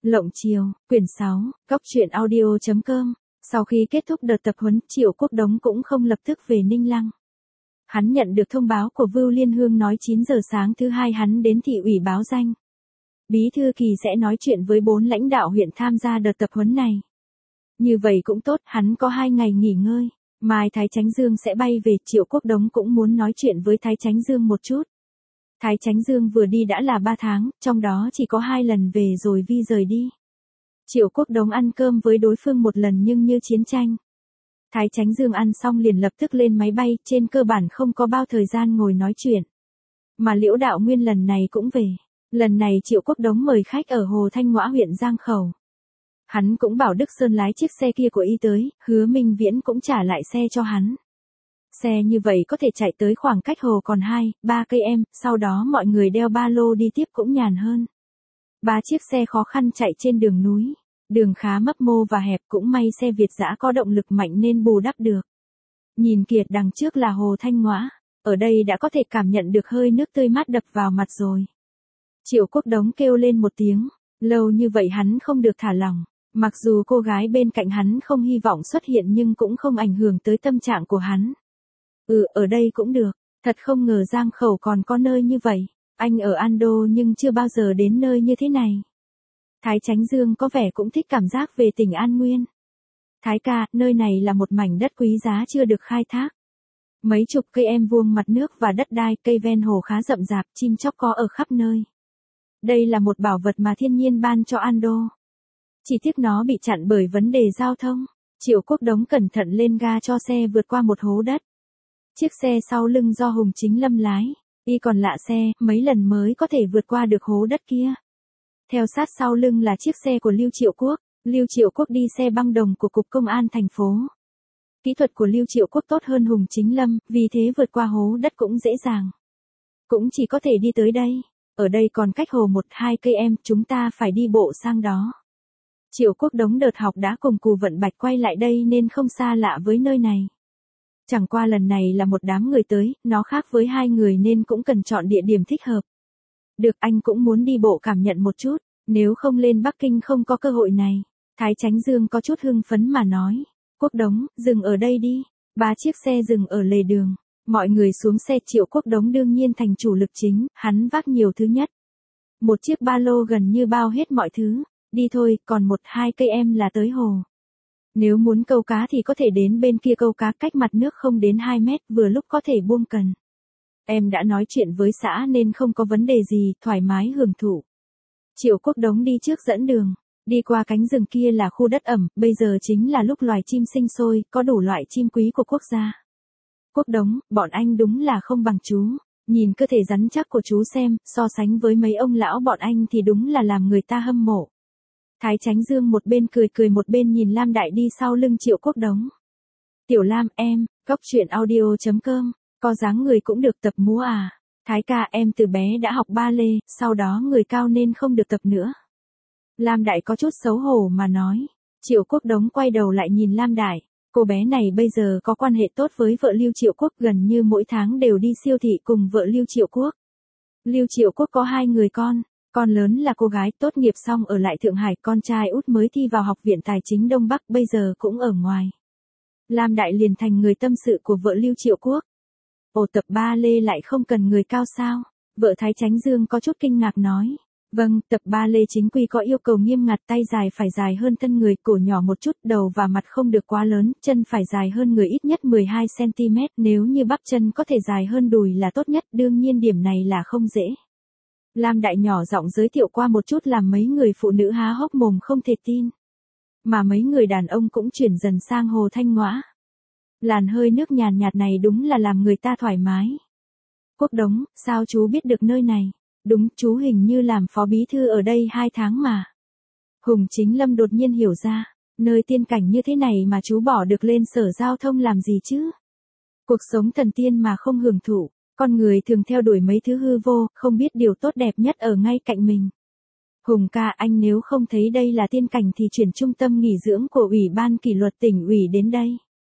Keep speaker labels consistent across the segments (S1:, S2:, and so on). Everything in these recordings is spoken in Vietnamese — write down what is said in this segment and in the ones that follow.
S1: Lộng Chiều, quyển 6, Góc truyện audio.com. Sau khi kết thúc đợt tập huấn, Triệu Quốc Đống cũng không lập tức về Ninh Lăng. Hắn nhận được thông báo của Vưu Liên Hương nói 9 giờ sáng thứ hai hắn đến thị ủy báo danh. Bí thư Kỳ sẽ nói chuyện với 4 lãnh đạo huyện tham gia đợt tập huấn này. Như vậy cũng tốt, hắn có 2 ngày nghỉ ngơi. Mai Thái Chánh Dương sẽ bay về, Triệu Quốc Đống cũng muốn nói chuyện với Thái Chánh Dương một chút. Thái Chánh Dương vừa đi đã là 3 tháng, trong đó chỉ có 2 lần về rồi Vi rời đi. Triệu Quốc Đống ăn cơm với đối phương một lần nhưng như chiến tranh. Thái Chánh Dương ăn xong liền lập tức lên máy bay, trên cơ bản không có bao thời gian ngồi nói chuyện. Mà Liễu Đạo Nguyên lần này cũng về. Lần này Triệu Quốc Đống mời khách ở Hồ Thanh Ngoã huyện Giang Khẩu. Hắn cũng bảo Đức Sơn lái chiếc xe kia của y tới, Hứa Minh Viễn cũng trả lại xe cho hắn. Xe như vậy có thể chạy tới khoảng cách hồ còn 2-3 cây em, sau đó mọi người đeo ba lô đi tiếp cũng nhàn hơn. 3 chiếc xe khó khăn chạy trên đường núi, đường khá mấp mô và hẹp, cũng may xe Việt dã có động lực mạnh nên bù đắp được. Nhìn kiệt đằng trước là Hồ Thanh Ngoã, ở đây đã có thể cảm nhận được hơi nước tươi mát đập vào mặt rồi. Triệu Quốc Đống kêu lên một tiếng, lâu như vậy hắn không được thả lỏng. Mặc dù cô gái bên cạnh hắn không hy vọng xuất hiện nhưng cũng không ảnh hưởng tới tâm trạng của hắn. Ở đây cũng được, thật không ngờ Giang Khẩu còn có nơi như vậy. Anh ở Ando nhưng chưa bao giờ đến nơi như thế này. Thái Chánh Dương có vẻ cũng thích cảm giác về tỉnh An Nguyên. Thái ca, nơi này là một mảnh đất quý giá chưa được khai thác. Mấy chục cây em vuông mặt nước và đất đai, cây ven hồ khá rậm rạp, chim chóc có ở khắp nơi. Đây là một bảo vật mà thiên nhiên ban cho Ando. Chỉ tiếc nó bị chặn bởi vấn đề giao thông. Triệu Quốc Đống cẩn thận lên ga cho xe vượt qua một hố đất. Chiếc xe sau lưng do Hùng Chính Lâm lái, y còn lạ xe, mấy lần mới có thể vượt qua được hố đất kia. Theo sát sau lưng là chiếc xe của Lưu Triệu Quốc. Lưu Triệu Quốc đi xe băng đồng của Cục Công an thành phố. Kỹ thuật của Lưu Triệu Quốc tốt hơn Hùng Chính Lâm, vì thế vượt qua hố đất cũng dễ dàng. Cũng chỉ có thể đi tới đây. Ở đây còn cách hồ 1-2 cây em, chúng ta phải đi bộ sang đó. Triệu Quốc Đống đợt học đã cùng Cù Vận Bạch quay lại đây nên không xa lạ với nơi này. Chẳng qua lần này là một đám người tới, nó khác với 2 người nên cũng cần chọn địa điểm thích hợp. Được, anh cũng muốn đi bộ cảm nhận một chút, nếu không lên Bắc Kinh không có cơ hội này. Thái Chánh Dương có chút hưng phấn mà nói. Quốc Đống, dừng ở đây đi. 3 chiếc xe dừng ở lề đường. Mọi người xuống xe, Triệu Quốc Đống đương nhiên thành chủ lực chính, hắn vác nhiều thứ nhất. Một chiếc ba lô gần như bao hết mọi thứ. Đi thôi, còn 1-2 cây em là tới hồ. Nếu muốn câu cá thì có thể đến bên kia câu cá, cách mặt nước không đến 2 mét, vừa lúc có thể buông cần. Em đã nói chuyện với xã nên không có vấn đề gì, thoải mái hưởng thụ. Triệu Quốc Đống đi trước dẫn đường. Đi qua cánh rừng kia là khu đất ẩm, bây giờ chính là lúc loài chim sinh sôi, có đủ loại chim quý của quốc gia. Quốc Đống, bọn anh đúng là không bằng chú. Nhìn cơ thể rắn chắc của chú xem, so sánh với mấy ông lão bọn anh thì đúng là làm người ta hâm mộ. Thái Chánh Dương một bên cười một bên nhìn Lam Đại đi sau lưng Triệu Quốc Đống. Tiểu Lam em, Góc truyện audio.com, có dáng người cũng được tập múa à? Thái ca, em từ bé đã học ba lê, sau đó người cao nên không được tập nữa. Lam Đại có chút xấu hổ mà nói. Triệu Quốc Đống quay đầu lại nhìn Lam Đại. Cô bé này bây giờ có quan hệ tốt với vợ Lưu Triệu Quốc, gần như mỗi tháng đều đi siêu thị cùng vợ Lưu Triệu Quốc. Lưu Triệu Quốc có 2 người con lớn là cô gái tốt nghiệp xong ở lại Thượng Hải, con trai út mới thi vào Học viện Tài chính Đông Bắc, bây giờ cũng ở ngoài. Lam Đại liền thành người tâm sự của vợ Lưu Triệu Quốc. Ồ, tập ba lê lại không cần người cao sao? Vợ Thái Chánh Dương có chút kinh ngạc nói. Vâng, tập ba lê chính quy có yêu cầu nghiêm ngặt, tay dài phải dài hơn thân người, cổ nhỏ một chút, đầu và mặt không được quá lớn, chân phải dài hơn người ít nhất 12 cm, nếu như bắp chân có thể dài hơn đùi là tốt nhất, đương nhiên điểm này là không dễ. Lam Đại nhỏ giọng giới thiệu qua một chút làm mấy người phụ nữ há hốc mồm không thể tin. Mà mấy người đàn ông cũng chuyển dần sang Hồ Thanh Ngoã. Làn hơi nước nhàn nhạt này đúng là làm người ta thoải mái. Quốc Đống, sao chú biết được nơi này? Đúng, chú hình như làm phó bí thư ở đây 2 tháng mà. Hùng Chính Lâm đột nhiên hiểu ra, nơi tiên cảnh như thế này mà chú bỏ được lên sở giao thông làm gì chứ? Cuộc sống thần tiên mà không hưởng thụ. Con người thường theo đuổi mấy thứ hư vô, không biết điều tốt đẹp nhất ở ngay cạnh mình. Hùng ca, anh nếu không thấy đây là tiên cảnh thì chuyển trung tâm nghỉ dưỡng của Ủy ban kỷ luật tỉnh ủy đến đây.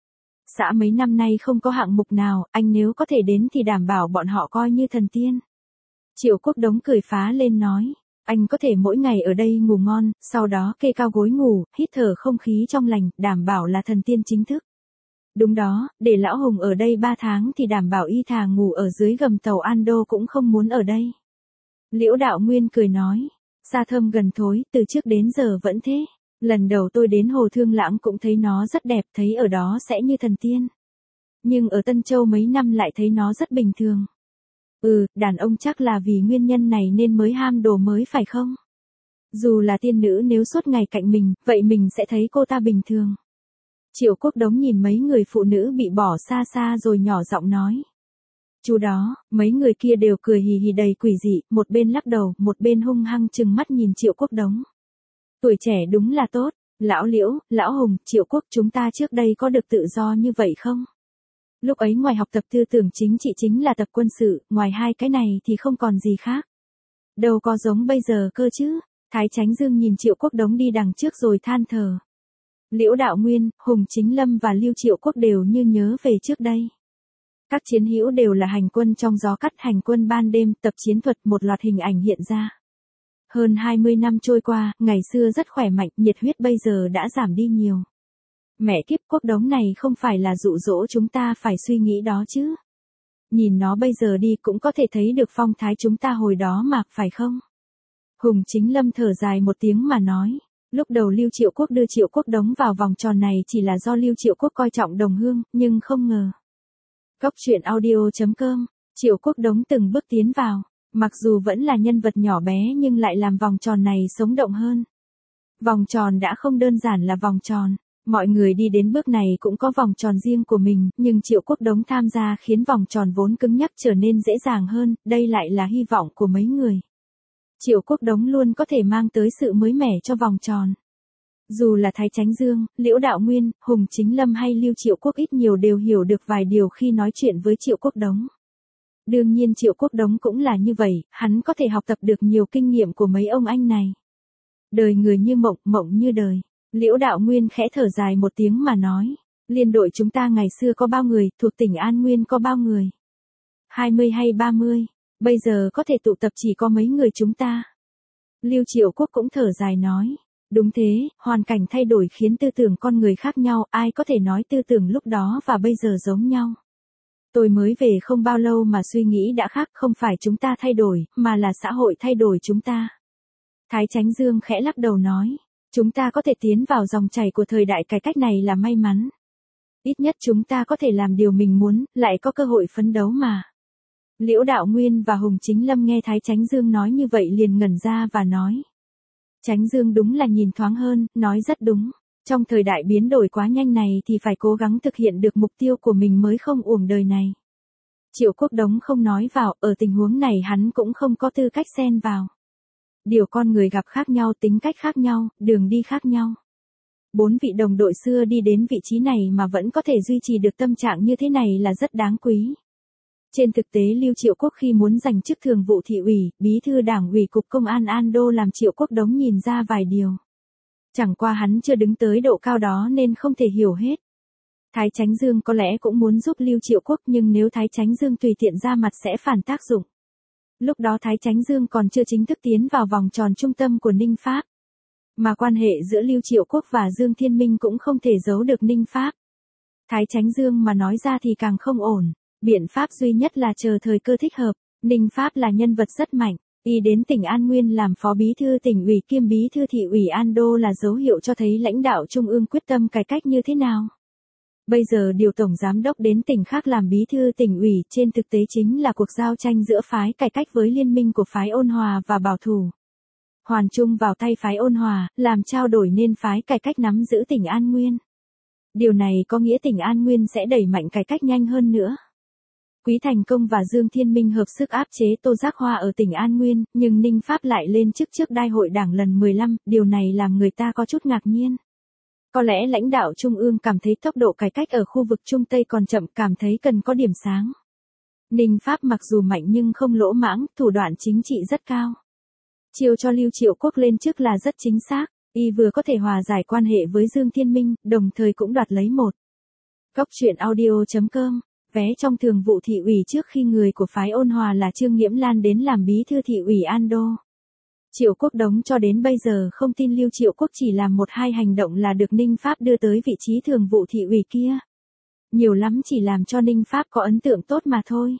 S1: Xã mấy năm nay không có hạng mục nào, anh nếu có thể đến thì đảm bảo bọn họ coi như thần tiên. Triệu Quốc Đống cười phá lên nói. Anh có thể mỗi ngày ở đây ngủ ngon, sau đó kê cao gối ngủ, hít thở không khí trong lành, đảm bảo là thần tiên chính thức. Đúng đó, để lão Hùng ở đây 3 tháng thì đảm bảo y thà ngủ ở dưới gầm tàu Ando cũng không muốn ở đây. Liễu Đạo Nguyên cười nói, xa thơm gần thối, từ trước đến giờ vẫn thế. Lần đầu tôi đến Hồ Thương Lãng cũng thấy nó rất đẹp, thấy ở đó sẽ như thần tiên. Nhưng ở Tân Châu mấy năm lại thấy nó rất bình thường. Đàn ông chắc là vì nguyên nhân này nên mới ham đồ mới phải không? Dù là tiên nữ nếu suốt ngày cạnh mình, vậy mình sẽ thấy cô ta bình thường. Triệu Quốc Đống nhìn mấy người phụ nữ bị bỏ xa xa rồi nhỏ giọng nói. Chú đó, mấy người kia đều cười hì hì đầy quỷ dị, một bên lắc đầu, một bên hung hăng trừng mắt nhìn Triệu Quốc Đống. Tuổi trẻ đúng là tốt, lão Liễu, lão Hùng, Triệu Quốc chúng ta trước đây có được tự do như vậy không? Lúc ấy ngoài học tập tư tưởng chính trị chính là tập quân sự, ngoài hai cái này thì không còn gì khác. Đâu có giống bây giờ cơ chứ. Thái Chánh Dương nhìn Triệu Quốc Đống đi đằng trước rồi than thở. Liễu Đạo Nguyên, Hùng Chính Lâm và Lưu Triệu Quốc đều như nhớ về trước đây. Các chiến hữu đều là hành quân trong gió cắt, hành quân ban đêm, tập chiến thuật, một loạt hình ảnh hiện ra. Hơn 20 năm trôi qua, ngày xưa rất khỏe mạnh, nhiệt huyết bây giờ đã giảm đi nhiều. Mẹ kiếp, Quốc Đống này không phải là dụ dỗ chúng ta phải suy nghĩ đó chứ. Nhìn nó bây giờ đi cũng có thể thấy được phong thái chúng ta hồi đó mà, phải không? Hùng Chính Lâm thở dài một tiếng mà nói. Lúc đầu Lưu Triệu Quốc đưa Triệu Quốc Đống vào vòng tròn này chỉ là do Lưu Triệu Quốc coi trọng đồng hương, nhưng không ngờ. Góc truyện audio.com, Triệu Quốc Đống từng bước tiến vào, mặc dù vẫn là nhân vật nhỏ bé nhưng lại làm vòng tròn này sống động hơn. Vòng tròn đã không đơn giản là vòng tròn, mọi người đi đến bước này cũng có vòng tròn riêng của mình, nhưng Triệu Quốc Đống tham gia khiến vòng tròn vốn cứng nhắc trở nên dễ dàng hơn, đây lại là hy vọng của mấy người. Triệu Quốc Đống luôn có thể mang tới sự mới mẻ cho vòng tròn. Dù là Thái Chánh Dương, Liễu Đạo Nguyên, Hùng Chính Lâm hay Lưu Triệu Quốc ít nhiều đều hiểu được vài điều khi nói chuyện với Triệu Quốc Đống. Đương nhiên Triệu Quốc Đống cũng là như vậy, hắn có thể học tập được nhiều kinh nghiệm của mấy ông anh này. Đời người như mộng, mộng như đời. Liễu Đạo Nguyên khẽ thở dài một tiếng mà nói. Liên đội chúng ta ngày xưa có bao người, thuộc tỉnh An Nguyên có bao người? 20 hay 30? Bây giờ có thể tụ tập chỉ có mấy người chúng ta. Lưu Triệu Quốc cũng thở dài nói. Đúng thế, hoàn cảnh thay đổi khiến tư tưởng con người khác nhau, ai có thể nói tư tưởng lúc đó và bây giờ giống nhau. Tôi mới về không bao lâu mà suy nghĩ đã khác, không phải chúng ta thay đổi, mà là xã hội thay đổi chúng ta. Thái Chánh Dương khẽ lắc đầu nói. Chúng ta có thể tiến vào dòng chảy của thời đại cải cách này là may mắn. Ít nhất chúng ta có thể làm điều mình muốn, lại có cơ hội phấn đấu mà. Liễu Đạo Nguyên và Hùng Chính Lâm nghe Thái Chánh Dương nói như vậy liền ngẩn ra và nói. Chánh Dương đúng là nhìn thoáng hơn, nói rất đúng. Trong thời đại biến đổi quá nhanh này thì phải cố gắng thực hiện được mục tiêu của mình mới không uổng đời này. Triệu Quốc Đống không nói vào, ở tình huống này hắn cũng không có tư cách xen vào. Điều con người gặp khác nhau, tính cách khác nhau, đường đi khác nhau. 4 vị đồng đội xưa đi đến vị trí này mà vẫn có thể duy trì được tâm trạng như thế này là rất đáng quý. Trên thực tế Lưu Triệu Quốc khi muốn giành chức thường vụ thị ủy, bí thư đảng ủy cục công an Ando làm Triệu Quốc Đống nhìn ra vài điều. Chẳng qua hắn chưa đứng tới độ cao đó nên không thể hiểu hết. Thái Chánh Dương có lẽ cũng muốn giúp Lưu Triệu Quốc nhưng nếu Thái Chánh Dương tùy tiện ra mặt sẽ phản tác dụng. Lúc đó Thái Chánh Dương còn chưa chính thức tiến vào vòng tròn trung tâm của Ninh Pháp. Mà quan hệ giữa Lưu Triệu Quốc và Dương Thiên Minh cũng không thể giấu được Ninh Pháp. Thái Chánh Dương mà nói ra thì càng không ổn. Biện pháp duy nhất là chờ thời cơ thích hợp. Ninh Pháp là nhân vật rất mạnh. Y đến tỉnh An Nguyên làm phó bí thư tỉnh ủy kiêm bí thư thị ủy Ando là dấu hiệu cho thấy lãnh đạo trung ương quyết tâm cải cách như thế nào. Bây giờ điều tổng giám đốc đến tỉnh khác làm bí thư tỉnh ủy trên thực tế chính là cuộc giao tranh giữa phái cải cách với liên minh của phái ôn hòa và bảo thủ. Hoàn Trung vào tay phái ôn hòa, làm trao đổi nên phái cải cách nắm giữ tỉnh An Nguyên. Điều này có nghĩa tỉnh An Nguyên sẽ đẩy mạnh cải cách nhanh hơn nữa. Quý Thành Công và Dương Thiên Minh hợp sức áp chế Tô Giác Hoa ở tỉnh An Nguyên, nhưng Ninh Pháp lại lên chức trước Đại hội Đảng lần 15, điều này làm người ta có chút ngạc nhiên. Có lẽ lãnh đạo Trung ương cảm thấy tốc độ cải cách ở khu vực Trung Tây còn chậm, cảm thấy cần có điểm sáng. Ninh Pháp mặc dù mạnh nhưng không lỗ mãng, thủ đoạn chính trị rất cao. Chiêu cho Lưu Triệu Quốc lên chức là rất chính xác, y vừa có thể hòa giải quan hệ với Dương Thiên Minh, đồng thời cũng đoạt lấy một. Góc truyện audio.com, vé trong thường vụ thị ủy trước khi người của phái ôn hòa là Trương Nghiễm Lan đến làm bí thư thị ủy Ando. Triệu Quốc Đống cho đến bây giờ không tin Lưu Triệu Quốc chỉ làm một hai hành động là được Ninh Pháp đưa tới vị trí thường vụ thị ủy kia. Nhiều lắm chỉ làm cho Ninh Pháp có ấn tượng tốt mà thôi.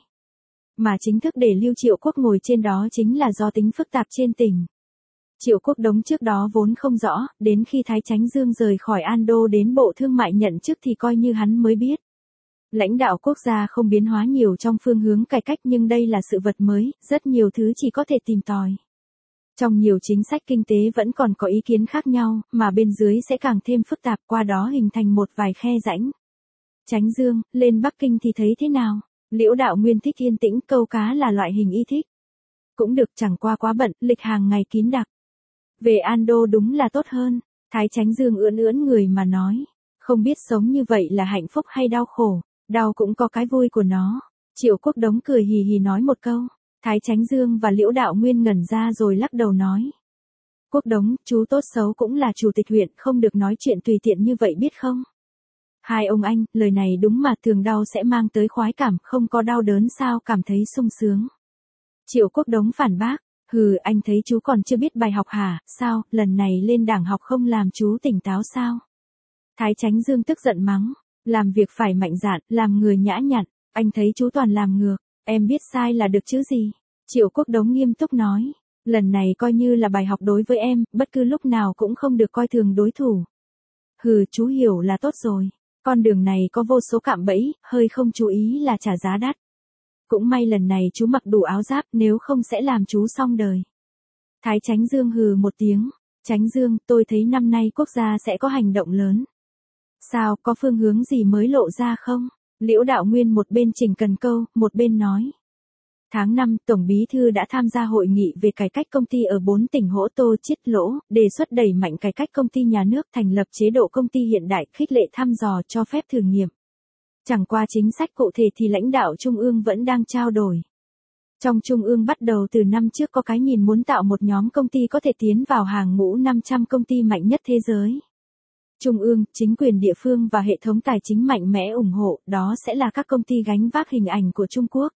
S1: Mà chính thức để Lưu Triệu Quốc ngồi trên đó chính là do tính phức tạp trên tỉnh. Triệu Quốc Đống trước đó vốn không rõ, đến khi Thái Chánh Dương rời khỏi An Đô đến Bộ Thương mại nhận chức thì coi như hắn mới biết. Lãnh đạo quốc gia không biến hóa nhiều trong phương hướng cải cách nhưng đây là sự vật mới, rất nhiều thứ chỉ có thể tìm tòi. Trong nhiều chính sách kinh tế vẫn còn có ý kiến khác nhau, mà bên dưới sẽ càng thêm phức tạp qua đó hình thành một vài khe rãnh. Chánh Dương, lên Bắc Kinh thì thấy thế nào? Liễu Đạo Nguyên thích yên tĩnh, câu cá là loại hình y thích. Cũng được, chẳng qua quá bận, lịch hàng ngày kín đặc. Về An Đô đúng là tốt hơn. Thái Chánh Dương ưỡn ưỡn người mà nói. Không biết sống như vậy là hạnh phúc hay đau khổ, đau cũng có cái vui của nó. Triệu Quốc Đống cười hì hì nói một câu. Thái Chánh Dương và Liễu Đạo Nguyên ngẩn ra rồi lắc đầu nói. Quốc Đống, chú tốt xấu cũng là chủ tịch huyện, không được nói chuyện tùy tiện như vậy biết không? Hai ông anh, lời này đúng mà, thường đau sẽ mang tới khoái cảm, không có đau đớn sao cảm thấy sung sướng. Triệu Quốc Đống phản bác, hừ, anh thấy chú còn chưa biết bài học hả, sao, lần này lên đảng học không làm chú tỉnh táo sao? Thái Chánh Dương tức giận mắng, làm việc phải mạnh dạn, làm người nhã nhặn, anh thấy chú toàn làm ngược, em biết sai là được chứ gì? Triệu Quốc Đống nghiêm túc nói, lần này coi như là bài học đối với em, bất cứ lúc nào cũng không được coi thường đối thủ. Hừ, chú hiểu là tốt rồi. Con đường này có vô số cạm bẫy, hơi không chú ý là trả giá đắt. Cũng may lần này chú mặc đủ áo giáp, nếu không sẽ làm chú xong đời. Thái Chánh Dương hừ một tiếng. Chánh Dương, tôi thấy năm nay quốc gia sẽ có hành động lớn. Sao, có phương hướng gì mới lộ ra không? Liễu Đạo Nguyên một bên chỉnh cần câu, một bên nói. Tháng 5, Tổng Bí Thư đã tham gia hội nghị về cải cách công ty ở 4 tỉnh Hỗ Tô, Chiết Lỗ, đề xuất đẩy mạnh cải cách công ty nhà nước, thành lập chế độ công ty hiện đại, khích lệ thăm dò, cho phép thử nghiệm. Chẳng qua chính sách cụ thể thì lãnh đạo Trung ương vẫn đang trao đổi. Trong Trung ương bắt đầu từ năm trước có cái nhìn muốn tạo một nhóm công ty có thể tiến vào hàng ngũ 500 công ty mạnh nhất thế giới. Trung ương, chính quyền địa phương và hệ thống tài chính mạnh mẽ ủng hộ, đó sẽ là các công ty gánh vác hình ảnh của Trung Quốc.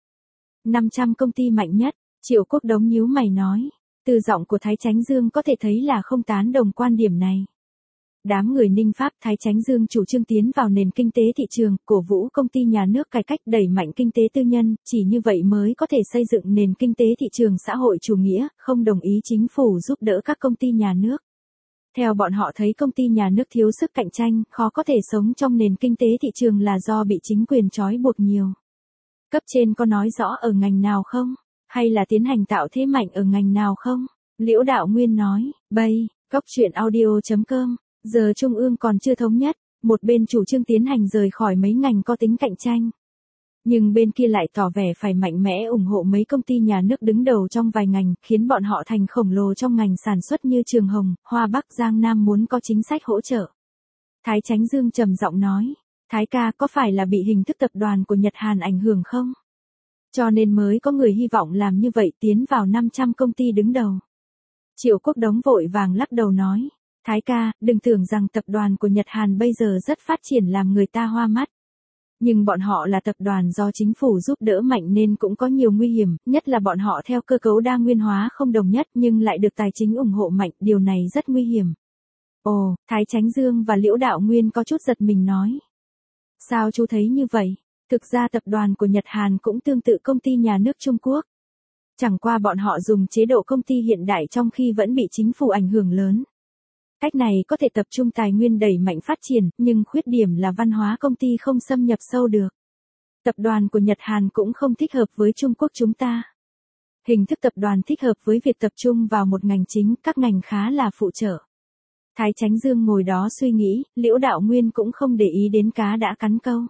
S1: 500 công ty mạnh nhất, Triệu Quốc Đống nhíu mày nói. Từ giọng của Thái Chánh Dương có thể thấy là không tán đồng quan điểm này. Đám người Ninh Pháp, Thái Chánh Dương chủ trương tiến vào nền kinh tế thị trường, cổ vũ công ty nhà nước cải cách, đẩy mạnh kinh tế tư nhân, chỉ như vậy mới có thể xây dựng nền kinh tế thị trường xã hội chủ nghĩa, không đồng ý chính phủ giúp đỡ các công ty nhà nước. Theo bọn họ thấy công ty nhà nước thiếu sức cạnh tranh, khó có thể sống trong nền kinh tế thị trường là do bị chính quyền trói buộc nhiều. Cấp trên có nói rõ ở ngành nào không? Hay là tiến hành tạo thế mạnh ở ngành nào không? Liễu Đạo Nguyên nói, Cóc truyện audio.com, giờ Trung ương còn chưa thống nhất, một bên chủ trương tiến hành rời khỏi mấy ngành có tính cạnh tranh. Nhưng bên kia lại tỏ vẻ phải mạnh mẽ ủng hộ mấy công ty nhà nước đứng đầu trong vài ngành, khiến bọn họ thành khổng lồ trong ngành sản xuất như Trường Hồng, Hoa Bắc, Giang Nam muốn có chính sách hỗ trợ. Thái Chánh Dương trầm giọng nói, Thái ca có phải là bị hình thức tập đoàn của Nhật Hàn ảnh hưởng không? Cho nên mới có người hy vọng làm như vậy tiến vào 500 công ty đứng đầu. Triệu Quốc Đống vội vàng lắc đầu nói, Thái ca, đừng tưởng rằng tập đoàn của Nhật Hàn bây giờ rất phát triển làm người ta hoa mắt. Nhưng bọn họ là tập đoàn do chính phủ giúp đỡ mạnh nên cũng có nhiều nguy hiểm, nhất là bọn họ theo cơ cấu đa nguyên hóa không đồng nhất nhưng lại được tài chính ủng hộ mạnh, điều này rất nguy hiểm. Ồ, Thái Chánh Dương và Liễu Đạo Nguyên có chút giật mình nói. Sao chú thấy như vậy? Thực ra tập đoàn của Nhật Hàn cũng tương tự công ty nhà nước Trung Quốc. Chẳng qua bọn họ dùng chế độ công ty hiện đại trong khi vẫn bị chính phủ ảnh hưởng lớn. Cách này có thể tập trung tài nguyên đẩy mạnh phát triển, nhưng khuyết điểm là văn hóa công ty không xâm nhập sâu được. Tập đoàn của Nhật Hàn cũng không thích hợp với Trung Quốc chúng ta. Hình thức tập đoàn thích hợp với việc tập trung vào một ngành chính, các ngành khá là phụ trợ. Thái Chánh Dương ngồi đó suy nghĩ, Liễu Đạo Nguyên cũng không để ý đến cá đã cắn câu.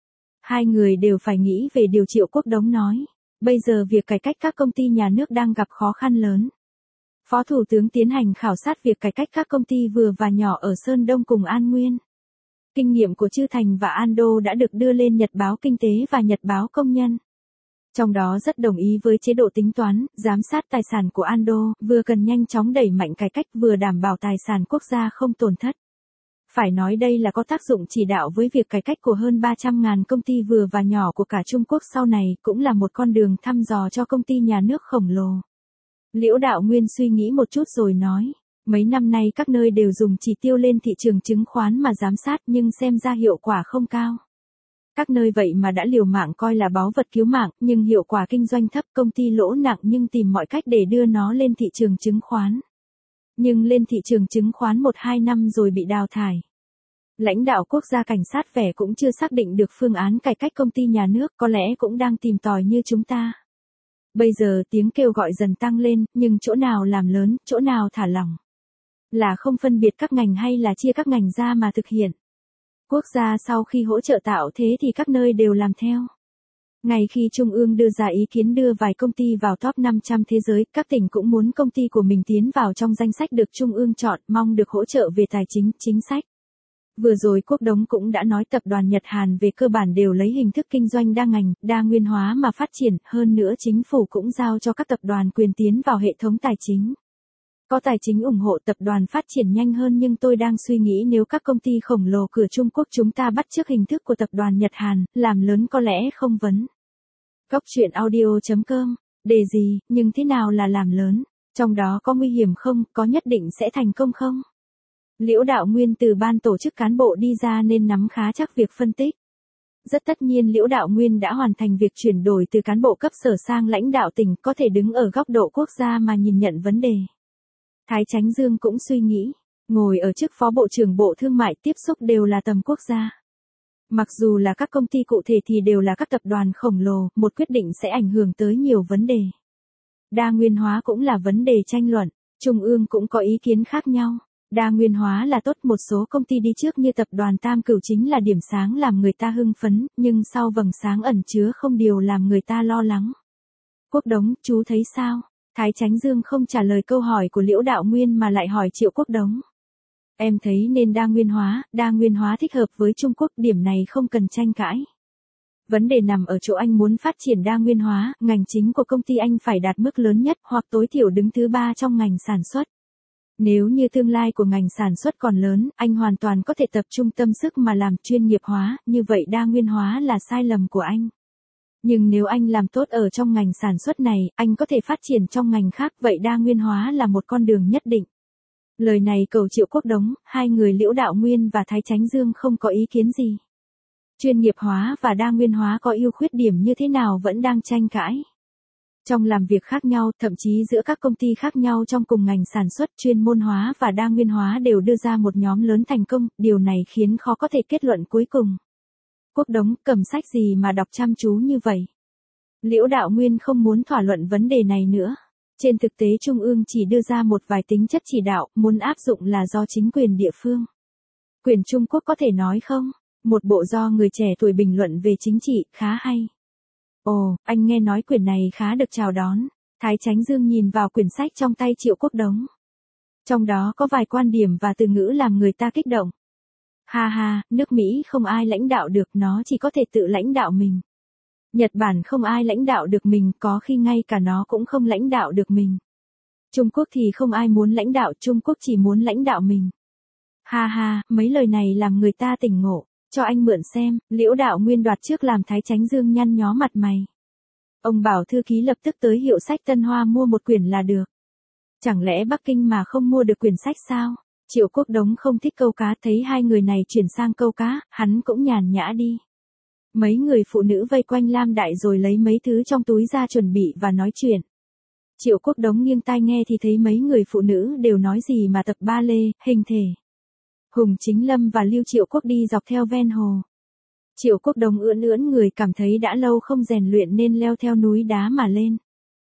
S1: Hai người đều phải nghĩ về điều Triệu Quốc Đống nói. Bây giờ việc cải cách các công ty nhà nước đang gặp khó khăn lớn. Phó Thủ tướng tiến hành khảo sát việc cải cách các công ty vừa và nhỏ ở Sơn Đông cùng An Nguyên. Kinh nghiệm của Trư Thành và An Đô đã được đưa lên Nhật báo Kinh tế và Nhật báo Công nhân. Trong đó rất đồng ý với chế độ tính toán, giám sát tài sản của An Đô, vừa cần nhanh chóng đẩy mạnh cải cách vừa đảm bảo tài sản quốc gia không tổn thất. Phải nói đây là có tác dụng chỉ đạo với việc cải cách của hơn 300.000 công ty vừa và nhỏ của cả Trung Quốc sau này, cũng là một con đường thăm dò cho công ty nhà nước khổng lồ. Liễu Đạo Nguyên suy nghĩ một chút rồi nói. Mấy năm nay các nơi đều dùng chỉ tiêu lên thị trường chứng khoán mà giám sát nhưng xem ra hiệu quả không cao. Các nơi vậy mà đã liều mạng coi là báu vật cứu mạng nhưng hiệu quả kinh doanh thấp, công ty lỗ nặng nhưng tìm mọi cách để đưa nó lên thị trường chứng khoán. Nhưng lên thị trường chứng khoán 1-2 năm rồi bị đào thải. Lãnh đạo quốc gia cảnh sát vẻ cũng chưa xác định được phương án cải cách công ty nhà nước, có lẽ cũng đang tìm tòi như chúng ta. Bây giờ tiếng kêu gọi dần tăng lên, nhưng chỗ nào làm lớn, chỗ nào thả lỏng. Là không phân biệt các ngành hay là chia các ngành ra mà thực hiện. Quốc gia sau khi hỗ trợ tạo thế thì các nơi đều làm theo. Ngay khi Trung ương đưa ra ý kiến đưa vài công ty vào top 500 thế giới, các tỉnh cũng muốn công ty của mình tiến vào trong danh sách được Trung ương chọn, mong được hỗ trợ về tài chính, chính sách. Vừa rồi Quốc Đống cũng đã nói tập đoàn Nhật Hàn về cơ bản đều lấy hình thức kinh doanh đa ngành, đa nguyên hóa mà phát triển, hơn nữa chính phủ cũng giao cho các tập đoàn quyền tiến vào hệ thống tài chính. Có tài chính ủng hộ tập đoàn phát triển nhanh hơn nhưng tôi đang suy nghĩ nếu các công ty khổng lồ cửa Trung Quốc chúng ta bắt chước hình thức của tập đoàn Nhật Hàn, làm lớn có lẽ không vấn. Góc truyện audio.com, đề gì, nhưng thế nào là làm lớn? Trong đó có nguy hiểm không, có nhất định sẽ thành công không? Liễu Đạo Nguyên từ ban tổ chức cán bộ đi ra nên nắm khá chắc việc phân tích. Rất tất nhiên Liễu Đạo Nguyên đã hoàn thành việc chuyển đổi từ cán bộ cấp sở sang lãnh đạo tỉnh, có thể đứng ở góc độ quốc gia mà nhìn nhận vấn đề. Thái Chánh Dương cũng suy nghĩ, ngồi ở chức Phó Bộ trưởng Bộ Thương mại tiếp xúc đều là tầm quốc gia. Mặc dù là các công ty cụ thể thì đều là các tập đoàn khổng lồ, một quyết định sẽ ảnh hưởng tới nhiều vấn đề. Đa nguyên hóa cũng là vấn đề tranh luận, Trung ương cũng có ý kiến khác nhau. Đa nguyên hóa là tốt, một số công ty đi trước như tập đoàn Tam Cửu chính là điểm sáng làm người ta hưng phấn, nhưng sau vầng sáng ẩn chứa không điều làm người ta lo lắng. Quốc Đống, chú thấy sao? Thái Chánh Dương không trả lời câu hỏi của Liễu Đạo Nguyên mà lại hỏi Triệu Quốc Đống. Em thấy nên đa nguyên hóa thích hợp với Trung Quốc, điểm này không cần tranh cãi. Vấn đề nằm ở chỗ anh muốn phát triển đa nguyên hóa, ngành chính của công ty anh phải đạt mức lớn nhất hoặc tối thiểu đứng thứ 3 trong ngành sản xuất. Nếu như tương lai của ngành sản xuất còn lớn, anh hoàn toàn có thể tập trung tâm sức mà làm chuyên nghiệp hóa, như vậy đa nguyên hóa là sai lầm của anh. Nhưng nếu anh làm tốt ở trong ngành sản xuất này, anh có thể phát triển trong ngành khác, vậy đa nguyên hóa là một con đường nhất định. Lời này cầu Triệu Quốc Đống, hai người Liễu Đạo Nguyên và Thái Chánh Dương không có ý kiến gì. Chuyên nghiệp hóa và đa nguyên hóa có ưu khuyết điểm như thế nào vẫn đang tranh cãi. Trong làm việc khác nhau, thậm chí giữa các công ty khác nhau trong cùng ngành sản xuất, chuyên môn hóa và đa nguyên hóa đều đưa ra một nhóm lớn thành công, điều này khiến khó có thể kết luận cuối cùng. Quốc Đống, cầm sách gì mà đọc chăm chú như vậy? Liễu Đạo Nguyên không muốn thảo luận vấn đề này nữa. Trên thực tế Trung ương chỉ đưa ra một vài tính chất chỉ đạo, muốn áp dụng là do chính quyền địa phương. Quyền Trung Quốc có thể nói không? Một bộ do người trẻ tuổi bình luận về chính trị, khá hay. Ồ, anh nghe nói quyển này khá được chào đón. Thái Chánh Dương nhìn vào quyển sách trong tay Triệu Quốc Đống. Trong đó có vài quan điểm và từ ngữ làm người ta kích động. Ha ha, nước Mỹ không ai lãnh đạo được, nó chỉ có thể tự lãnh đạo mình. Nhật Bản không ai lãnh đạo được mình, có khi ngay cả nó cũng không lãnh đạo được mình. Trung Quốc thì không ai muốn lãnh đạo, Trung Quốc chỉ muốn lãnh đạo mình. Ha ha, mấy lời này làm người ta tỉnh ngộ. Cho anh mượn xem, Liễu Đạo Nguyên đoạt trước làm Thái Chánh Dương nhăn nhó mặt mày. Ông bảo thư ký lập tức tới hiệu sách Tân Hoa mua một quyển là được. Chẳng lẽ Bắc Kinh mà không mua được quyển sách sao? Triệu Quốc Đống không thích câu cá, thấy hai người này chuyển sang câu cá, hắn cũng nhàn nhã đi. Mấy người phụ nữ vây quanh Lam Đại rồi lấy mấy thứ trong túi ra chuẩn bị và nói chuyện. Triệu Quốc Đống nghiêng tai nghe thì thấy mấy người phụ nữ đều nói gì mà tập ba lê, hình thể. Hùng Chính Lâm và Lưu Triệu Quốc đi dọc theo ven hồ. Triệu Quốc Đống ưỡn ưỡn người, cảm thấy đã lâu không rèn luyện nên leo theo núi đá mà lên.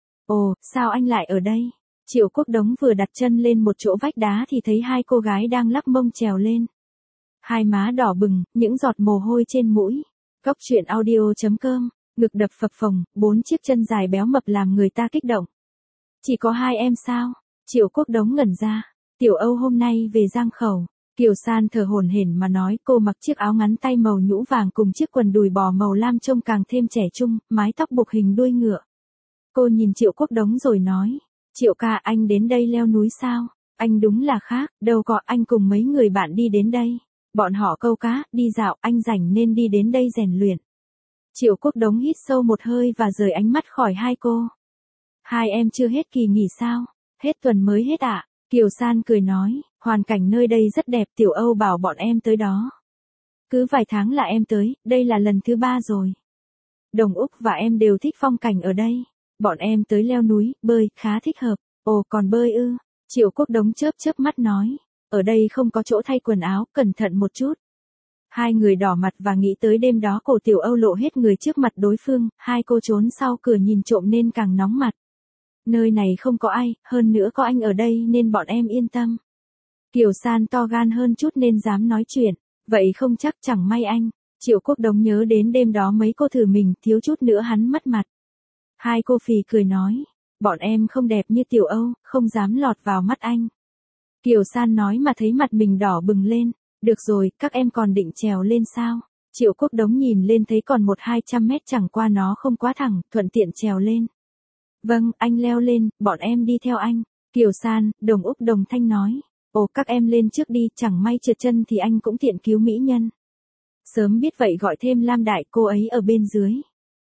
S1: Ồ, sao anh lại ở đây? Triệu Quốc Đống vừa đặt chân lên một chỗ vách đá thì thấy hai cô gái đang lắc mông trèo lên. Hai má đỏ bừng, những giọt mồ hôi trên mũi. Góc truyện audio.com, ngực đập phập phồng, 4 chiếc chân dài béo mập làm người ta kích động. Chỉ có hai em sao? Triệu Quốc Đống ngẩn ra. Tiểu Âu hôm nay về Giang Khẩu. Kiều San thở hổn hển mà nói, cô mặc chiếc áo ngắn tay màu nhũ vàng cùng chiếc quần đùi bò màu lam trông càng thêm trẻ trung, mái tóc buộc hình đuôi ngựa. Cô nhìn Triệu Quốc Đống rồi nói, Triệu ca, anh đến đây leo núi sao? Anh đúng là khác, đâu có, anh cùng mấy người bạn đi đến đây. Bọn họ câu cá, đi dạo, anh rảnh nên đi đến đây rèn luyện. Triệu Quốc Đống hít sâu một hơi và rời ánh mắt khỏi hai cô. Hai em chưa hết kỳ nghỉ sao? Hết tuần mới hết ạ. Kiều San cười nói, hoàn cảnh nơi đây rất đẹp, Tiểu Âu bảo bọn em tới đó. Cứ vài tháng là em tới, đây là lần thứ 3 rồi. Đồng Úc và em đều thích phong cảnh ở đây. Bọn em tới leo núi, bơi, khá thích hợp. Ồ, còn bơi ư? Triệu Quốc Đống chớp chớp mắt nói. Ở đây không có chỗ thay quần áo, cẩn thận một chút. Hai người đỏ mặt và nghĩ tới đêm đó cổ Tiểu Âu lộ hết người trước mặt đối phương, hai cô trốn sau cửa nhìn trộm nên càng nóng mặt. Nơi này không có ai, hơn nữa có anh ở đây nên bọn em yên tâm. Kiều San to gan hơn chút nên dám nói chuyện, vậy không chắc chẳng may anh. Triệu Quốc Đống nhớ đến đêm đó mấy cô thử mình, thiếu chút nữa hắn mất mặt. Hai cô phì cười nói, bọn em không đẹp như Tiểu Âu, không dám lọt vào mắt anh. Kiều San nói mà thấy mặt mình đỏ bừng lên, được rồi, các em còn định trèo lên sao? Triệu Quốc Đống nhìn lên thấy còn 100-200 mét chẳng qua nó không quá thẳng, thuận tiện trèo lên. Vâng, anh leo lên, bọn em đi theo anh. Kiều San, Đồng Úc đồng thanh nói. Ồ, các em lên trước đi, chẳng may trượt chân thì anh cũng tiện cứu mỹ nhân. Sớm biết vậy gọi thêm Lam Đại, cô ấy ở bên dưới.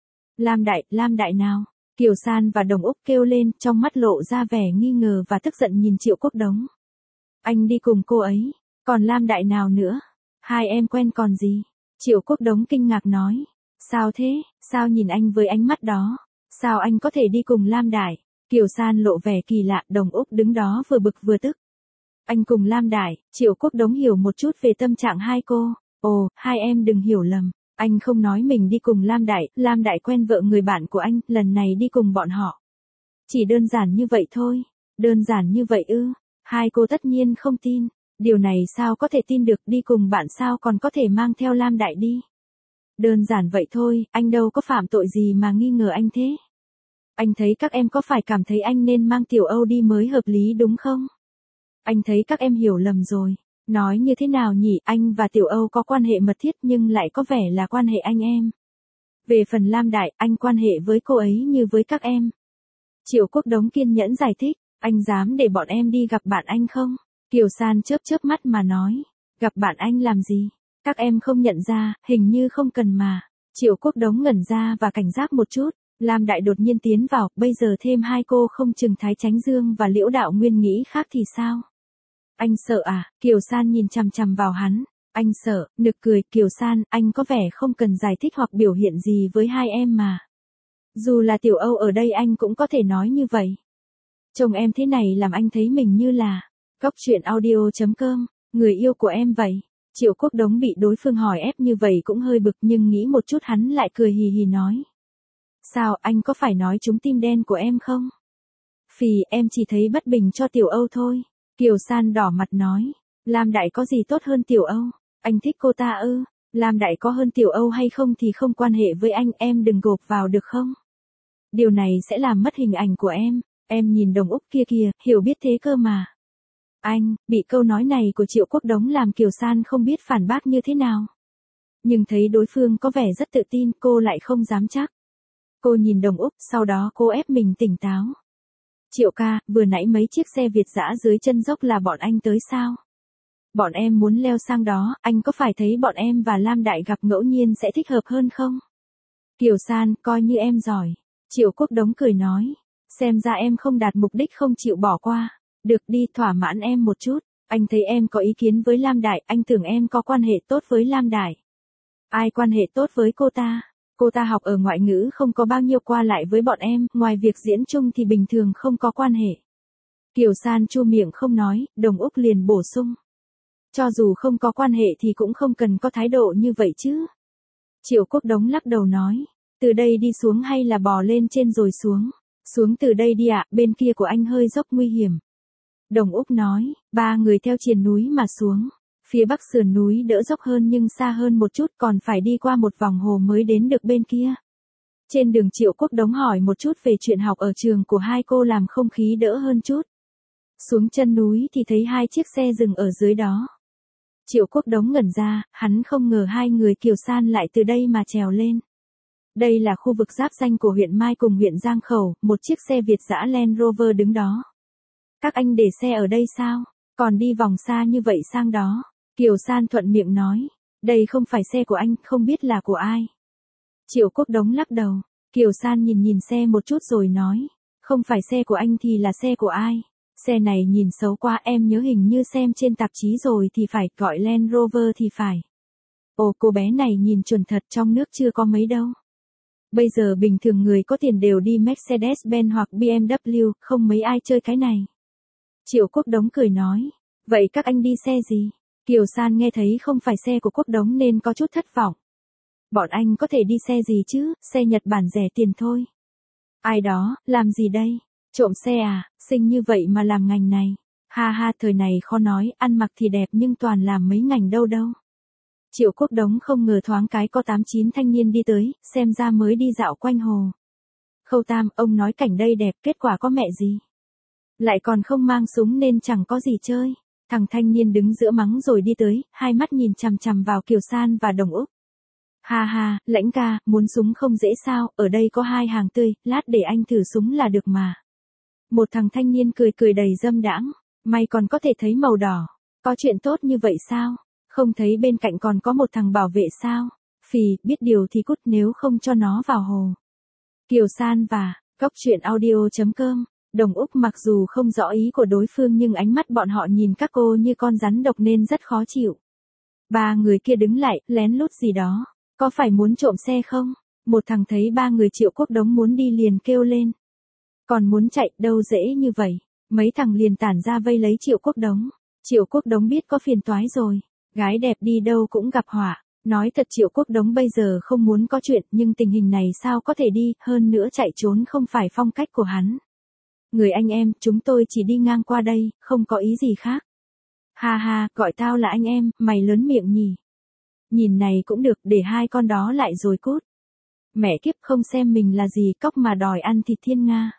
S1: Lam Đại nào? Kiều San và Đồng Úc kêu lên, trong mắt lộ ra vẻ nghi ngờ và tức giận nhìn Triệu Quốc Đống. Anh đi cùng cô ấy, còn Lam Đại nào nữa? Hai em quen còn gì? Triệu Quốc Đống kinh ngạc nói. Sao thế, sao nhìn anh với ánh mắt đó? Sao anh có thể đi cùng Lam Đại? Kiều San lộ vẻ kỳ lạ, Đồng Úc đứng đó vừa bực vừa tức. Anh cùng Lam Đại, Triệu Quốc Đống hiểu một chút về tâm trạng hai cô. Ồ, hai em đừng hiểu lầm. Anh không nói mình đi cùng Lam Đại quen vợ người bạn của anh, lần này đi cùng bọn họ. Chỉ đơn giản như vậy thôi. Đơn giản như vậy ư? Hai cô tất nhiên không tin. Điều này sao có thể tin được, đi cùng bạn sao còn có thể mang theo Lam Đại đi. Đơn giản vậy thôi, anh đâu có phạm tội gì mà nghi ngờ anh thế. Anh thấy các em có phải cảm thấy anh nên mang Tiểu Âu đi mới hợp lý đúng không? Anh thấy các em hiểu lầm rồi. Nói như thế nào nhỉ, anh và Tiểu Âu có quan hệ mật thiết nhưng lại có vẻ là quan hệ anh em. Về phần Lam Đại, anh quan hệ với cô ấy như với các em. Triệu Quốc Đống kiên nhẫn giải thích, anh dám để bọn em đi gặp bạn anh không? Kiều San chớp chớp mắt mà nói, gặp bạn anh làm gì? Các em không nhận ra, hình như không cần mà. Triệu Quốc Đống ngẩn ra và cảnh giác một chút. Lam Đại đột nhiên tiến vào, bây giờ thêm hai cô không chừng Thái Chánh Dương và Liễu Đạo Nguyên nghĩ khác thì sao? Anh sợ à? Kiều San nhìn chằm chằm vào hắn. Anh sợ, nực cười, Kiều San, anh có vẻ không cần giải thích hoặc biểu hiện gì với hai em mà. Dù là Tiểu Âu ở đây anh cũng có thể nói như vậy. Chồng em thế này làm anh thấy mình như là Góc truyện audio.com, người yêu của em vậy. Triệu Quốc Đống bị đối phương hỏi ép như vậy cũng hơi bực nhưng nghĩ một chút hắn lại cười hì hì nói. Sao, anh có phải nói trúng tim đen của em không? Phì, em chỉ thấy bất bình cho Tiểu Âu thôi. Kiều San đỏ mặt nói. Lam Đại có gì tốt hơn Tiểu Âu? Anh thích cô ta ư? Lam Đại có hơn Tiểu Âu hay không thì không quan hệ với anh, em đừng gộp vào được không? Điều này sẽ làm mất hình ảnh của em. Em nhìn Đồng Úc kia kìa, hiểu biết thế cơ mà. Anh, bị câu nói này của Triệu Quốc Đống làm Kiều San không biết phản bác như thế nào. Nhưng thấy đối phương có vẻ rất tự tin, cô lại không dám chắc. Cô nhìn Đồng Úc, sau đó cô ép mình tỉnh táo. Triệu ca, vừa nãy mấy chiếc xe Việt dã dưới chân dốc là bọn anh tới sao? Bọn em muốn leo sang đó, anh có phải thấy bọn em và Lam Đại gặp ngẫu nhiên sẽ thích hợp hơn không? Kiều San, coi như em giỏi. Triệu Quốc Đống cười nói. Xem ra em không đạt mục đích không chịu bỏ qua. Được đi, thỏa mãn em một chút. Anh thấy em có ý kiến với Lam Đại, anh tưởng em có quan hệ tốt với Lam Đại. Ai quan hệ tốt với cô ta? Cô ta học ở ngoại ngữ không có bao nhiêu qua lại với bọn em, ngoài việc diễn chung thì bình thường không có quan hệ. Kiều San chu miệng không nói, Đồng Úc liền bổ sung. Cho dù không có quan hệ thì cũng không cần có thái độ như vậy chứ. Triệu Quốc Đống lắc đầu nói. Từ đây đi xuống hay là bò lên trên rồi xuống? Xuống từ đây đi ạ, bên kia của anh hơi dốc nguy hiểm. Đồng Úc nói, ba người theo triền núi mà xuống. Phía bắc sườn núi đỡ dốc hơn nhưng xa hơn một chút, còn phải đi qua một vòng hồ mới đến được bên kia. Trên đường Triệu Quốc Đống hỏi một chút về chuyện học ở trường của hai cô làm không khí đỡ hơn chút. Xuống chân núi thì thấy hai chiếc xe dừng ở dưới đó. Triệu Quốc Đống ngẩn ra, hắn không ngờ hai người Kiều San lại từ đây mà trèo lên. Đây là khu vực giáp ranh của huyện Mai cùng huyện Giang Khẩu, một chiếc xe Việt dã Land Rover đứng đó. Các anh để xe ở đây sao? Còn đi vòng xa như vậy sang đó? Kiều San thuận miệng nói. Đây không phải xe của anh, không biết là của ai. Triệu Quốc Đống lắc đầu. Kiều San nhìn xe một chút rồi nói. Không phải xe của anh thì là xe của ai? Xe này nhìn xấu quá, em nhớ hình như xem trên tạp chí rồi thì phải, gọi Land Rover thì phải. Ồ, cô bé này nhìn chuẩn thật, trong nước chưa có mấy đâu. Bây giờ bình thường người có tiền đều đi Mercedes-Benz hoặc BMW, không mấy ai chơi cái này. Triệu Quốc Đống cười nói, vậy các anh đi xe gì? Kiều San nghe thấy không phải xe của Quốc Đống nên có chút thất vọng. Bọn anh có thể đi xe gì chứ, xe Nhật Bản rẻ tiền thôi. Ai đó, làm gì đây? Trộm xe à, xinh như vậy mà làm ngành này. Ha ha, thời này khó nói, ăn mặc thì đẹp nhưng toàn làm mấy ngành đâu đâu. Triệu Quốc Đống không ngờ thoáng cái có 8-9 thanh niên đi tới, xem ra mới đi dạo quanh hồ. Khâu Tam, ông nói cảnh đây đẹp, kết quả có mẹ gì? Lại còn không mang súng nên chẳng có gì chơi. Thằng thanh niên đứng giữa mắng rồi đi tới, hai mắt nhìn chằm chằm vào Kiều San và Đồng Úc. Ha ha, Lãnh ca, muốn súng không dễ sao, ở đây có 2 hàng tươi, lát để anh thử súng là được mà. Một thằng thanh niên cười cười đầy dâm đãng, mày còn có thể thấy màu đỏ, có chuyện tốt như vậy sao? Không thấy bên cạnh còn có một thằng bảo vệ sao? Phì, biết điều thì cút nếu không cho nó vào hồ. Kiều San và Cóc Truyện Audio.com. Đồng Úc mặc dù không rõ ý của đối phương nhưng ánh mắt bọn họ nhìn các cô như con rắn độc nên rất khó chịu. 3 người kia đứng lại, lén lút gì đó. Có phải muốn trộm xe không? Một thằng thấy 3 người Triệu Quốc Đống muốn đi liền kêu lên. Còn muốn chạy đâu dễ như vậy. Mấy thằng liền tản ra vây lấy Triệu Quốc Đống. Triệu Quốc Đống biết có phiền toái rồi. Gái đẹp đi đâu cũng gặp họa. Nói thật Triệu Quốc Đống bây giờ không muốn có chuyện nhưng tình hình này sao có thể đi, hơn nữa chạy trốn không phải phong cách của hắn. Người anh em, chúng tôi chỉ đi ngang qua đây, không có ý gì khác. Ha ha, gọi tao là anh em, mày lớn miệng nhỉ. Nhìn này cũng được, để 2 con đó lại rồi cút. Mẹ kiếp, không xem mình là gì, cóc mà đòi ăn thịt thiên nga.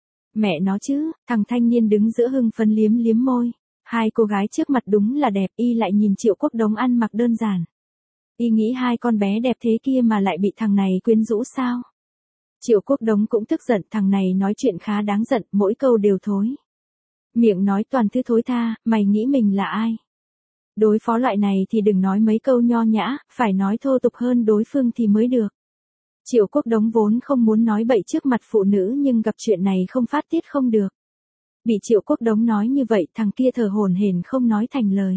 S1: Mẹ nó chứ, thằng thanh niên đứng giữa hưng phấn liếm liếm môi. 2 cô gái trước mặt đúng là đẹp, y lại nhìn Triệu Quốc Đống ăn mặc đơn giản. Y nghĩ 2 con bé đẹp thế kia mà lại bị thằng này quyến rũ sao? Triệu Quốc Đống cũng tức giận, thằng này nói chuyện khá đáng giận, mỗi câu đều thối. Miệng nói toàn thứ thối tha, mày nghĩ mình là ai? Đối phó loại này thì đừng nói mấy câu nho nhã, phải nói thô tục hơn đối phương thì mới được. Triệu Quốc Đống vốn không muốn nói bậy trước mặt phụ nữ nhưng gặp chuyện này không phát tiết không được. Bị Triệu Quốc Đống nói như vậy thằng kia thở hổn hển không nói thành lời.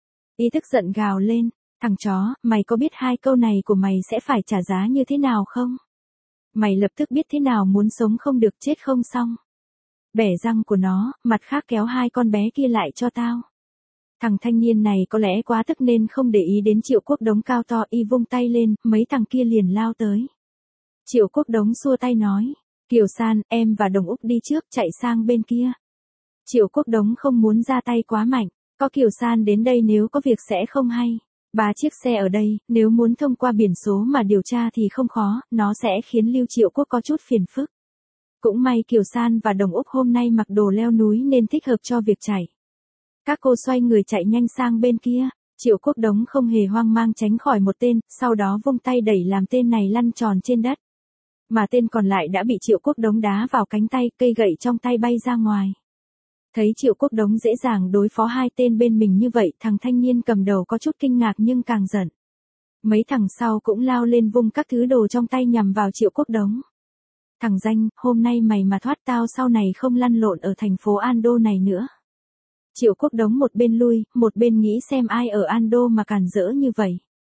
S1: Y tức giận gào lên, thằng chó, mày có biết 2 câu này của mày sẽ phải trả giá như thế nào không? Mày lập tức biết thế nào muốn sống không được chết không xong. Bẻ răng của nó, mặt khác kéo 2 con bé kia lại cho tao. Thằng thanh niên này có lẽ quá tức nên không để ý đến Triệu Quốc Đống cao to, y vung tay lên, mấy thằng kia liền lao tới. Triệu Quốc Đống xua tay nói, Kiều San, em và Đồng Úc đi trước, chạy sang bên kia. Triệu Quốc Đống không muốn ra tay quá mạnh, có Kiều San đến đây nếu có việc sẽ không hay. 3 chiếc xe ở đây, nếu muốn thông qua biển số mà điều tra thì không khó, nó sẽ khiến Lưu Triệu Quốc có chút phiền phức. Cũng may Kiều San và Đồng Úc hôm nay mặc đồ leo núi nên thích hợp cho việc chạy. Các cô xoay người chạy nhanh sang bên kia, Triệu Quốc Đống không hề hoang mang tránh khỏi một tên, sau đó vung tay đẩy làm tên này lăn tròn trên đất. Mà tên còn lại đã bị Triệu Quốc Đống đá vào cánh tay, cây gậy trong tay bay ra ngoài. Thấy Triệu Quốc Đống dễ dàng đối phó 2 tên bên mình như vậy, thằng thanh niên cầm đầu có chút kinh ngạc nhưng càng giận. Mấy thằng sau cũng lao lên vung các thứ đồ trong tay nhằm vào Triệu Quốc Đống. Thằng danh, hôm nay mày mà thoát tao sau này không lăn lộn ở thành phố Ando này nữa. Triệu Quốc Đống một bên lui, một bên nghĩ xem ai ở Ando mà càn rỡ như vậy.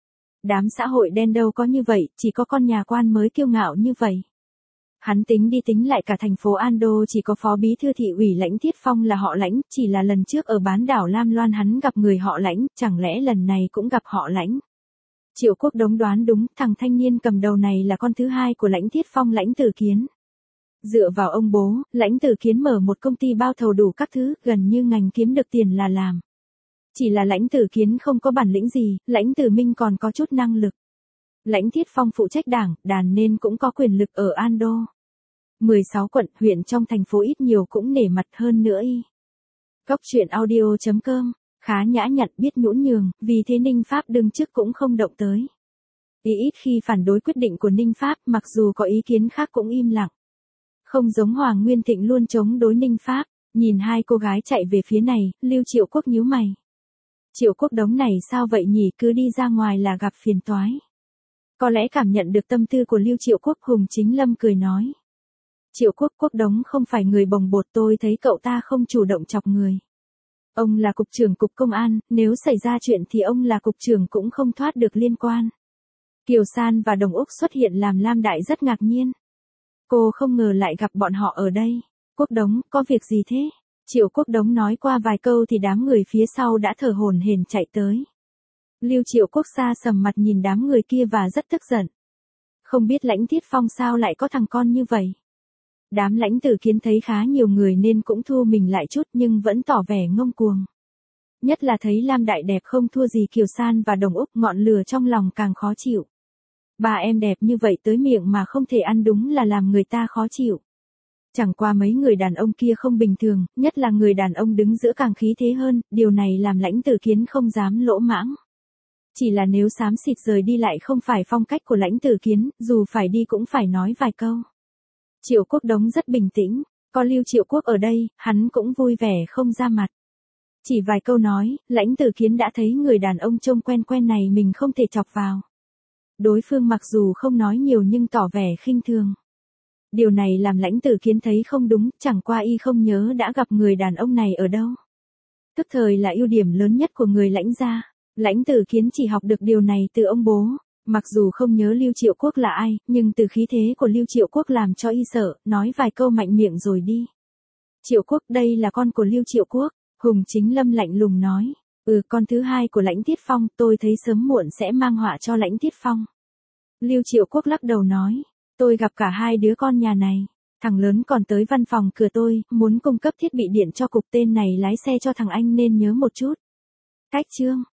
S1: Đám xã hội đen đâu có như vậy, chỉ có con nhà quan mới kiêu ngạo như vậy. Hắn tính đi tính lại cả thành phố Ando chỉ có phó bí thư thị ủy Lãnh Thiết Phong là họ Lãnh, chỉ là lần trước ở bán đảo Lam Loan hắn gặp người họ Lãnh, chẳng lẽ lần này cũng gặp họ Lãnh. Triệu Quốc Đống đoán đúng, thằng thanh niên cầm đầu này là con thứ 2 của Lãnh Thiết Phong, Lãnh Tử Kiến. Dựa vào ông bố, Lãnh Tử Kiến mở một công ty bao thầu đủ các thứ, gần như ngành kiếm được tiền là làm. Chỉ là Lãnh Tử Kiến không có bản lĩnh gì, Lãnh Tử Minh còn có chút năng lực. Lãnh Thiết Phong phụ trách đảng, đàn nên cũng có quyền lực ở Ando. 16 quận, huyện trong thành phố ít nhiều cũng nể mặt hơn nữa y. Cóc Truyện Audio.com, khá nhã nhặn biết nhũn nhường, vì thế Ninh Pháp đương chức cũng không động tới. Y ít khi phản đối quyết định của Ninh Pháp, mặc dù có ý kiến khác cũng im lặng. Không giống Hoàng Nguyên Thịnh luôn chống đối Ninh Pháp, nhìn 2 cô gái chạy về phía này, Lưu Triệu Quốc nhíu mày. Triệu Quốc Đống này sao vậy nhỉ, cứ đi ra ngoài là gặp phiền toái. Có lẽ cảm nhận được tâm tư của Lưu Triệu Quốc, Hùng Chính Lâm cười nói. Triệu Quốc Quốc Đống không phải người bồng bột, tôi thấy cậu ta không chủ động chọc người. Ông là cục trưởng cục công an, nếu xảy ra chuyện thì ông là cục trưởng cũng không thoát được liên quan. Kiều San và Đồng Úc xuất hiện làm Lam Đại rất ngạc nhiên. Cô không ngờ lại gặp bọn họ ở đây. Quốc Đống, có việc gì thế? Triệu Quốc Đống nói qua vài câu thì đám người phía sau đã thở hổn hển chạy tới. Lưu Triệu Quốc xa sầm mặt nhìn đám người kia và rất tức giận. Không biết Lãnh Thiết Phong sao lại có thằng con như vậy. Đám Lãnh Tử Kiến thấy khá nhiều người nên cũng thua mình lại chút nhưng vẫn tỏ vẻ ngông cuồng. Nhất là thấy Lam Đại đẹp không thua gì Kiều San và Đồng Úc, ngọn lửa trong lòng càng khó chịu. Ba em đẹp như vậy tới miệng mà không thể ăn đúng là làm người ta khó chịu. Chẳng qua mấy người đàn ông kia không bình thường, nhất là người đàn ông đứng giữa càng khí thế hơn, điều này làm Lãnh Tử Kiến không dám lỗ mãng. Chỉ là nếu xám xịt rời đi lại không phải phong cách của Lãnh Tử Kiến, dù phải đi cũng phải nói vài câu. Triệu Quốc Đống rất bình tĩnh, có Lưu Triệu Quốc ở đây, hắn cũng vui vẻ không ra mặt. Chỉ vài câu nói, Lãnh Tử Kiến đã thấy người đàn ông trông quen quen này mình không thể chọc vào. Đối phương mặc dù không nói nhiều nhưng tỏ vẻ khinh thường. Điều này làm Lãnh Tử Kiến thấy không đúng, chẳng qua y không nhớ đã gặp người đàn ông này ở đâu. Tức thời là ưu điểm lớn nhất của người Lãnh gia. Lãnh Tử Kiến chỉ học được điều này từ ông bố. Mặc dù không nhớ Lưu Triệu Quốc là ai, nhưng từ khí thế của Lưu Triệu Quốc làm cho y sợ, nói vài câu mạnh miệng rồi đi. Triệu Quốc, đây là con của Lưu Triệu Quốc. Hùng Chính Lâm lạnh lùng nói. Con thứ hai của Lãnh Thiết Phong, tôi thấy sớm muộn sẽ mang họa cho Lãnh Thiết Phong. Lưu Triệu Quốc lắc đầu nói. Tôi gặp cả hai đứa con nhà này. Thằng lớn còn tới văn phòng cửa tôi, muốn cung cấp thiết bị điện cho cục, tên này lái xe cho thằng anh nên nhớ một chút. Cách chương.